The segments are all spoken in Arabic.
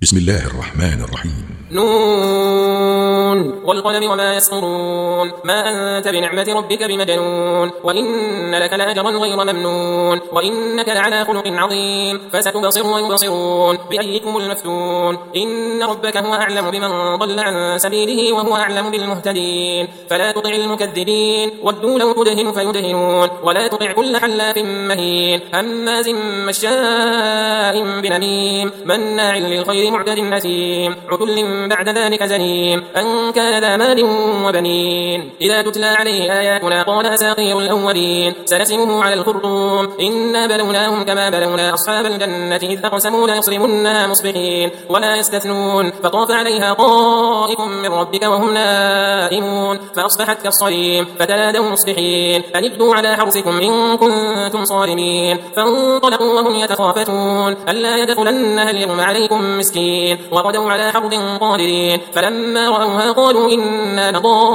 بسم الله الرحمن الرحيم. نون والقلم وما يسطرون ما أنت بنعمة ربك بمجنون وإن لك لأجرا غير ممنون وإنك لعلى خلق عظيم فستبصر ويبصرون بأيكم المفتون إن ربك هو أعلم بمن ضل عن سبيله وهو أعلم بالمهتدين فلا تطع المكذبين ودوا لو تدهن فيدهنون ولا تطع كل حلاف مهين هماز مشاء بنميم مناع للخير معتد أثيم عتل بعد ذلك زنيم أن كان ذا مال وبنين إذا تتلى عليه آياتنا قال أساطير الأولين سنسمه على الخرطوم إنا بلوناهم كما بلونا أصحاب الجنة إذ أقسموا ليصرمنها مصبحين ولا يستثنون فطاف عليها طائف من ربك وهم نائمون فأصبحت كالصريم فتنادوا مصبحين أن اغدوا على حرثكم إن كنتم صارمين فانطلقوا وهم يتخافتون ألا يدخلنها اليوم عليكم مسكين وغدوا على حرد قادرين فلما رأوها قالوا إنا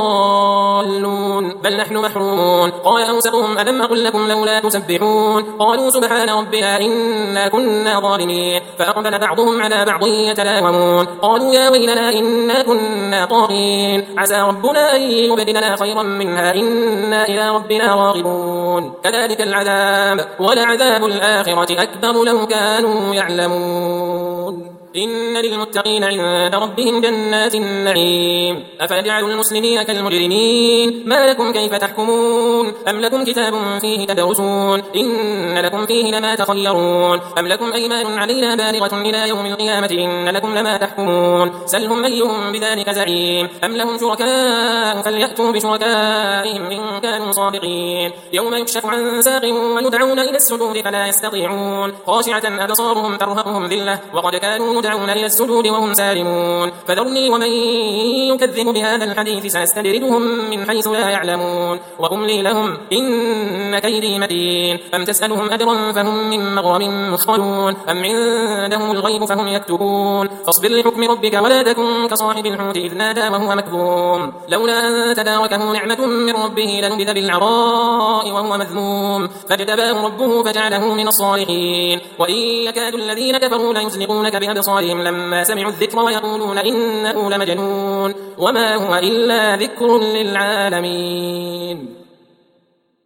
لضالون بل نحن محرومون قال أوسطهم ألم أقل لكم لولا تسبحون قالوا سبحان ربنا إنا كنا ظالمين فأقبل بعضهم على بعض يتلاومون قالوا يا ويلنا إنا كنا طاغين عسى ربنا أن يبدلنا خيرا منها إنا إلى ربنا راغبون كذلك العذاب ولعذاب الآخرة أكبر لو كانوا يعلمون إن للمتقين عند ربهم جنات النعيم أفنجعل المسلمين كالمجرمين ما لكم كيف تحكمون أم لكم كتاب فيه تدرسون إن لكم فيه لما تخيرون أم لكم أيمان علينا بالغة إلى يوم القيامة إن لكم لما تحكمون سلهم أيهم بذلك زعيم أم لهم شركاء فليأتوا بشركائهم إن كانوا صادقين يوم يكشف عن ساق ويدعون إلى السجود فلا يستطيعون خاشعة أبصارهم ترهقهم ذلة وقد كانوا يدعون إلى السجود وهم سالمون فذرني ومن يكذب بهذا الحديث سأستدرجهم من حيث لا يعلمون وأملي لهم إن كيدي متين أم تسألهم أجرا فهم من مغرم مثقلون أم عندهم الغيب فهم يكتبون فاصبر لحكم ربك ولا تكن كصاحب الحوت إذ نادى وهو مكظوم لولا أن تداركه نعمة من ربه لنبذ بالعراء وهو مذموم فاجتباه ربه فجعله من الصالحين وإن يكاد الذين كفروا ليزلقونك بأبصارهم لما سمعوا الذكر ويقولون إنه لمجنون وما هو إلا ذكر للعالمين.